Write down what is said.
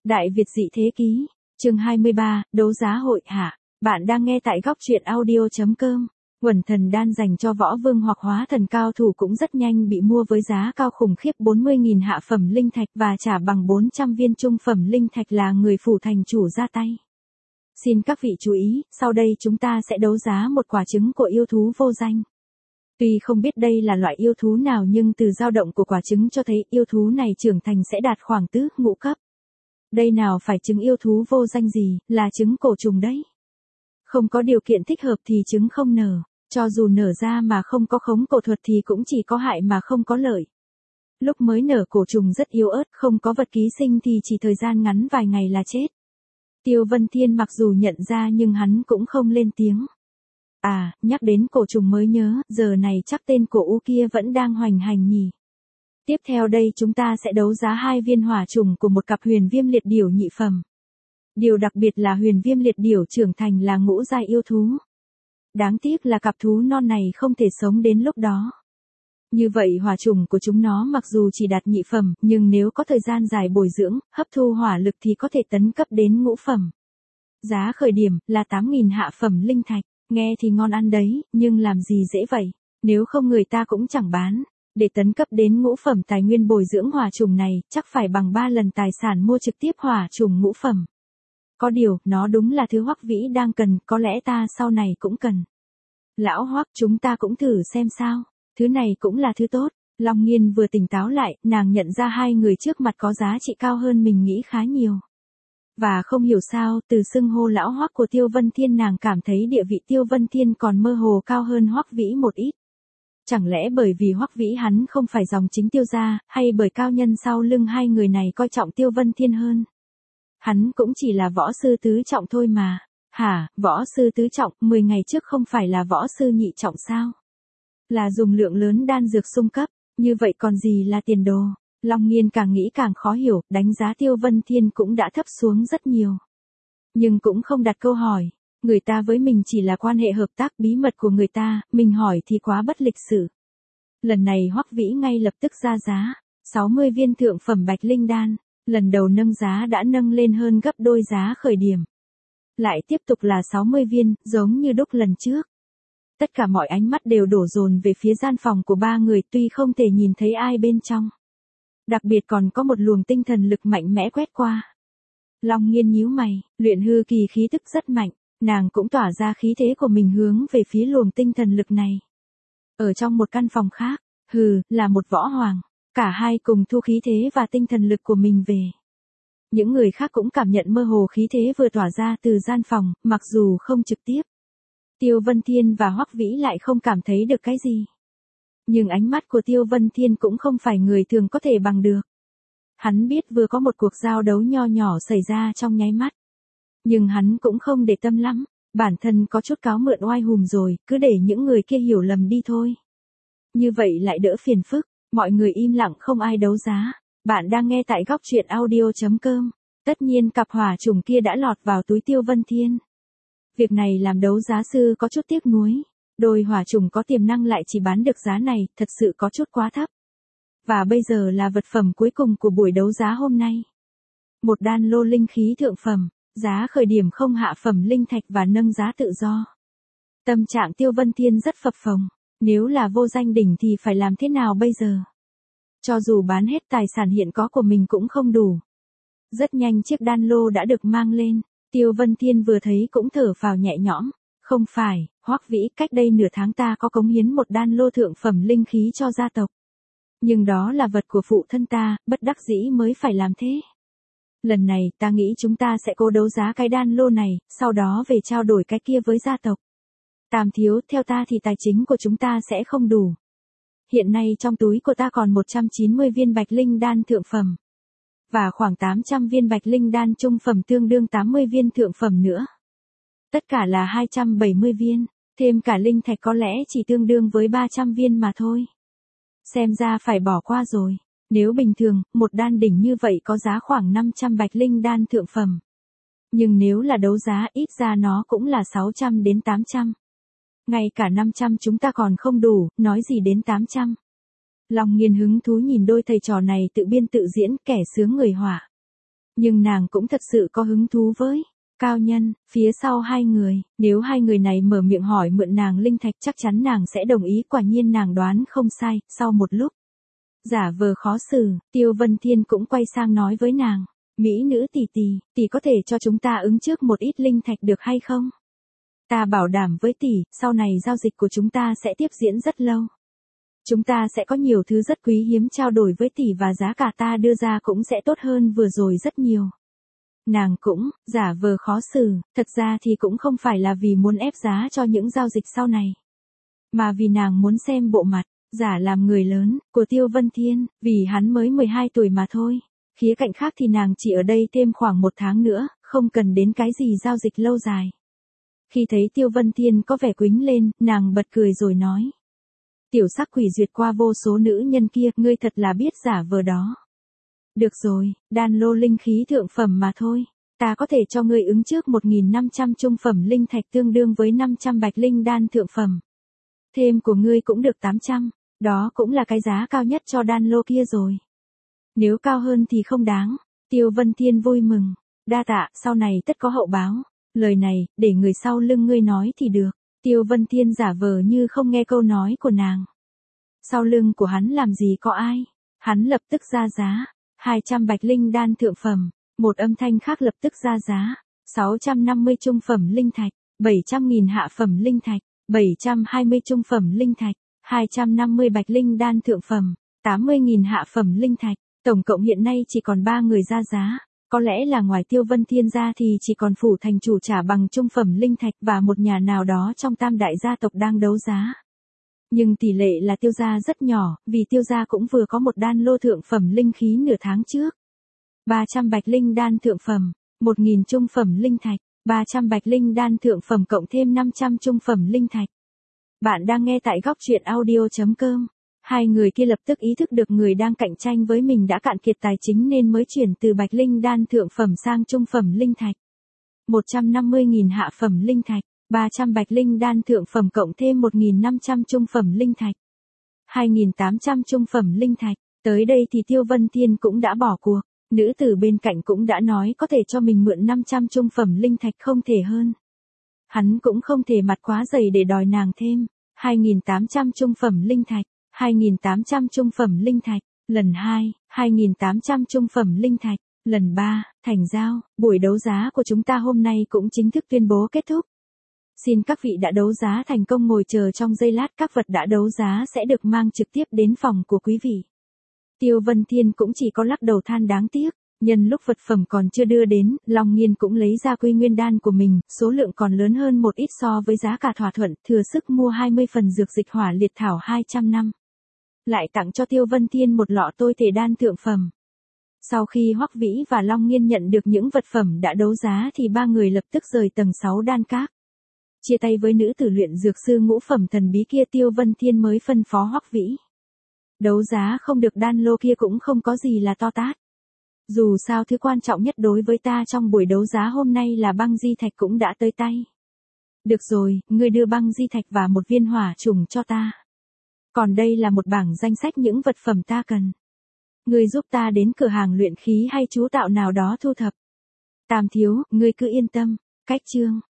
Đại Việt dị thế ký, chương 23, đấu giá hội hạ. Bạn đang nghe tại góc truyện audio.com. Quần thần đan dành cho võ vương hoặc hóa thần cao thủ cũng rất nhanh bị mua với giá cao khủng khiếp 40.000 hạ phẩm linh thạch và trả bằng 400 viên trung phẩm linh thạch là người phủ thành chủ ra tay. Xin các vị chú ý, sau đây chúng ta sẽ đấu giá một quả trứng của yêu thú vô danh. Tuy không biết đây là loại yêu thú nào nhưng từ dao động của quả trứng cho thấy yêu thú này trưởng thành sẽ đạt khoảng tứ ngũ cấp. Đây nào phải trứng yêu thú vô danh gì, là trứng cổ trùng đấy. Không có điều kiện thích hợp thì trứng không nở, cho dù nở ra mà không có khống cổ thuật thì cũng chỉ có hại mà không có lợi. Lúc mới nở cổ trùng rất yếu ớt, không có vật ký sinh thì chỉ thời gian ngắn vài ngày là chết. Tiêu Vân Thiên mặc dù nhận ra nhưng hắn cũng không lên tiếng. À, nhắc đến cổ trùng mới nhớ, giờ này chắc tên cổ u kia vẫn đang hoành hành nhỉ. Tiếp theo đây chúng ta sẽ đấu giá 2 viên hỏa trùng của một cặp huyền viêm liệt điểu nhị phẩm. Điều đặc biệt là huyền viêm liệt điểu trưởng thành là ngũ giai yêu thú. Đáng tiếc là cặp thú non này không thể sống đến lúc đó. Như vậy hỏa trùng của chúng nó mặc dù chỉ đạt nhị phẩm, nhưng nếu có thời gian dài bồi dưỡng, hấp thu hỏa lực thì có thể tấn cấp đến ngũ phẩm. Giá khởi điểm là 8.000 hạ phẩm linh thạch, nghe thì ngon ăn đấy, nhưng làm gì dễ vậy, nếu không người ta cũng chẳng bán. Để tấn cấp đến ngũ phẩm tài nguyên bồi dưỡng hỏa trùng này, chắc phải bằng 3 lần tài sản mua trực tiếp hỏa trùng ngũ phẩm. Có điều, nó đúng là thứ Hoắc Vĩ đang cần, có lẽ ta sau này cũng cần. Lão Hoắc, chúng ta cũng thử xem sao, thứ này cũng là thứ tốt. Long Nghiên vừa tỉnh táo lại, nàng nhận ra hai người trước mặt có giá trị cao hơn mình nghĩ khá nhiều. Và không hiểu sao, từ xưng hô lão Hoắc của Tiêu Vân Thiên nàng cảm thấy địa vị Tiêu Vân Thiên còn mơ hồ cao hơn Hoắc Vĩ một ít. Chẳng lẽ bởi vì Hoắc Vĩ hắn không phải dòng chính Tiêu gia, hay bởi cao nhân sau lưng hai người này coi trọng Tiêu Vân Thiên hơn? Hắn cũng chỉ là võ sư tứ trọng thôi mà. Hả, võ sư tứ trọng, 10 ngày trước không phải là võ sư nhị trọng sao? Là dùng lượng lớn đan dược xung cấp, như vậy còn gì là tiền đồ? Long Nghiên càng nghĩ càng khó hiểu, đánh giá Tiêu Vân Thiên cũng đã thấp xuống rất nhiều. Nhưng cũng không đặt câu hỏi. Người ta với mình chỉ là quan hệ hợp tác bí mật của người ta, mình hỏi thì quá bất lịch sự. Lần này Hoắc Vĩ ngay lập tức ra giá, 60 viên thượng phẩm bạch linh đan, lần đầu nâng giá đã nâng lên hơn gấp đôi giá khởi điểm. Lại tiếp tục là 60 viên, giống như đúc lần trước. Tất cả mọi ánh mắt đều đổ dồn về phía gian phòng của ba người tuy không thể nhìn thấy ai bên trong. Đặc biệt còn có một luồng tinh thần lực mạnh mẽ quét qua. Long Nghiên nhíu mày, luyện hư kỳ khí tức rất mạnh. Nàng cũng tỏa ra khí thế của mình hướng về phía luồng tinh thần lực này. Ở trong một căn phòng khác, là một võ hoàng. Cả hai cùng thu khí thế và tinh thần lực của mình về. Những người khác cũng cảm nhận mơ hồ khí thế vừa tỏa ra từ gian phòng, mặc dù không trực tiếp. Tiêu Vân Thiên và Hoắc Vĩ lại không cảm thấy được cái gì. Nhưng ánh mắt của Tiêu Vân Thiên cũng không phải người thường có thể bằng được. Hắn biết vừa có một cuộc giao đấu nho nhỏ xảy ra trong nháy mắt. Nhưng hắn cũng không để tâm lắm, bản thân có chút cáo mượn oai hùm rồi, cứ để những người kia hiểu lầm đi thôi. Như vậy lại đỡ phiền phức, mọi người im lặng không ai đấu giá. Bạn đang nghe tại góc truyện audio.com. Tất nhiên cặp hỏa trùng kia đã lọt vào túi Tiêu Vân Thiên. Việc này làm đấu giá sư có chút tiếc nuối. Đôi hỏa trùng có tiềm năng lại chỉ bán được giá này, thật sự có chút quá thấp. Và bây giờ là vật phẩm cuối cùng của buổi đấu giá hôm nay. Một đan lô linh khí thượng phẩm. Giá khởi điểm không hạ phẩm linh thạch và nâng giá tự do. Tâm trạng Tiêu Vân Thiên rất phập phồng. Nếu là vô danh đỉnh thì phải làm thế nào bây giờ? Cho dù bán hết tài sản hiện có của mình cũng không đủ. Rất nhanh chiếc đan lô đã được mang lên. Tiêu Vân Thiên vừa thấy cũng thở phào nhẹ nhõm. Không phải, Hoắc Vĩ, cách đây nửa tháng ta có cống hiến một đan lô thượng phẩm linh khí cho gia tộc. Nhưng đó là vật của phụ thân ta, bất đắc dĩ mới phải làm thế. Lần này ta nghĩ chúng ta sẽ cố đấu giá cái đan lô này, sau đó về trao đổi cái kia với gia tộc. Tam thiếu, theo ta thì tài chính của chúng ta sẽ không đủ. Hiện nay trong túi của ta còn 190 viên bạch linh đan thượng phẩm. Và khoảng 800 viên bạch linh đan trung phẩm tương đương 80 viên thượng phẩm nữa. Tất cả là 270 viên, thêm cả linh thạch có lẽ chỉ tương đương với 300 viên mà thôi. Xem ra phải bỏ qua rồi. Nếu bình thường, một đan đỉnh như vậy có giá khoảng 500 bạch linh đan thượng phẩm. Nhưng nếu là đấu giá ít ra nó cũng là 600 đến 800. Ngay cả 500 chúng ta còn không đủ, nói gì đến 800. Long Nghiên hứng thú nhìn đôi thầy trò này tự biên tự diễn, kẻ sướng người họa. Nhưng nàng cũng thật sự có hứng thú với Cao Nhân, phía sau hai người, nếu hai người này mở miệng hỏi mượn nàng linh thạch chắc chắn nàng sẽ đồng ý, quả nhiên nàng đoán không sai, sau một lúc. Giả vờ khó xử, Tiêu Vân Thiên cũng quay sang nói với nàng, mỹ nữ tỷ tỷ, tỷ có thể cho chúng ta ứng trước một ít linh thạch được hay không? Ta bảo đảm với tỷ, sau này giao dịch của chúng ta sẽ tiếp diễn rất lâu. Chúng ta sẽ có nhiều thứ rất quý hiếm trao đổi với tỷ và giá cả ta đưa ra cũng sẽ tốt hơn vừa rồi rất nhiều. Nàng cũng, giả vờ khó xử, thật ra thì cũng không phải là vì muốn ép giá cho những giao dịch sau này. Mà vì nàng muốn xem bộ mặt, giả làm người lớn, của Tiêu Vân Thiên, vì hắn mới 12 tuổi mà thôi. Khía cạnh khác thì nàng chỉ ở đây thêm khoảng 1 tháng nữa, không cần đến cái gì giao dịch lâu dài. Khi thấy Tiêu Vân Thiên có vẻ quĩnh lên, nàng bật cười rồi nói. Tiểu sắc quỷ duyệt qua vô số nữ nhân kia, ngươi thật là biết giả vờ đó. Được rồi, đan lô linh khí thượng phẩm mà thôi. Ta có thể cho ngươi ứng trước 1.500 trung phẩm linh thạch tương đương với 500 bạch linh đan thượng phẩm. Thêm của ngươi cũng được 800, đó cũng là cái giá cao nhất cho đan lô kia rồi. Nếu cao hơn thì không đáng. Tiêu Vân Thiên vui mừng. Đa tạ, sau này tất có hậu báo. Lời này, để người sau lưng ngươi nói thì được. Tiêu Vân Thiên giả vờ như không nghe câu nói của nàng. Sau lưng của hắn làm gì có ai. Hắn lập tức ra giá. 200 bạch linh đan thượng phẩm. Một âm thanh khác lập tức ra giá. 650 trung phẩm linh thạch. 700.000 hạ phẩm linh thạch. 720 trung phẩm linh thạch. 250 bạch linh đan thượng phẩm. 80.000 hạ phẩm linh thạch. Tổng cộng hiện nay chỉ còn 3 người ra giá. Có lẽ là ngoài Tiêu Vân Thiên ra thì chỉ còn phủ thành chủ trả bằng trung phẩm linh thạch và một nhà nào đó trong tam đại gia tộc đang đấu giá. Nhưng tỷ lệ là Tiêu gia rất nhỏ, vì Tiêu gia cũng vừa có một đan lô thượng phẩm linh khí nửa tháng trước. 300 bạch linh đan thượng phẩm, 1.000 trung phẩm linh thạch, 300 bạch linh đan thượng phẩm cộng thêm 500 trung phẩm linh thạch. Bạn đang nghe tại góc truyện audio.com. Hai người kia lập tức ý thức được người đang cạnh tranh với mình đã cạn kiệt tài chính nên mới chuyển từ bạch linh đan thượng phẩm sang trung phẩm linh thạch. 150.000 hạ phẩm linh thạch, 300 bạch linh đan thượng phẩm cộng thêm 1.500 trung phẩm linh thạch. 2.800 trung phẩm linh thạch, tới đây thì Tiêu Vân Thiên cũng đã bỏ cuộc. Nữ tử bên cạnh cũng đã nói có thể cho mình mượn 500 trung phẩm linh thạch không thể hơn. Hắn cũng không thể mặt quá dày để đòi nàng thêm. 2.800 trung phẩm linh thạch. 2.800 trung phẩm linh thạch, lần 2, 2.800 trung phẩm linh thạch, lần 3, thành giao, buổi đấu giá của chúng ta hôm nay cũng chính thức tuyên bố kết thúc. Xin các vị đã đấu giá thành công ngồi chờ trong giây lát, các vật đã đấu giá sẽ được mang trực tiếp đến phòng của quý vị. Tiêu Vân Thiên cũng chỉ có lắc đầu than đáng tiếc, nhân lúc vật phẩm còn chưa đưa đến, Long Nghiên cũng lấy ra Quy Nguyên đan của mình, số lượng còn lớn hơn một ít so với giá cả thỏa thuận, thừa sức mua 20 phần dược dịch hỏa liệt thảo 200 năm. Lại tặng cho Tiêu Vân Thiên một lọ tôi thể đan thượng phẩm. Sau khi Hoắc Vĩ và Long Nghiên nhận được những vật phẩm đã đấu giá thì ba người lập tức rời tầng 6 đan các. Chia tay với nữ tử luyện dược sư ngũ phẩm thần bí kia, Tiêu Vân Thiên mới phân phó Hoắc Vĩ. Đấu giá không được đan lô kia cũng không có gì là to tát. Dù sao thứ quan trọng nhất đối với ta trong buổi đấu giá hôm nay là băng di thạch cũng đã tới tay. Được rồi, ngươi đưa băng di thạch và một viên hỏa trùng cho ta. Còn đây là một bảng danh sách những vật phẩm ta cần. Ngươi giúp ta đến cửa hàng luyện khí hay chú tạo nào đó thu thập. Tam thiếu, ngươi cứ yên tâm. Cách chương.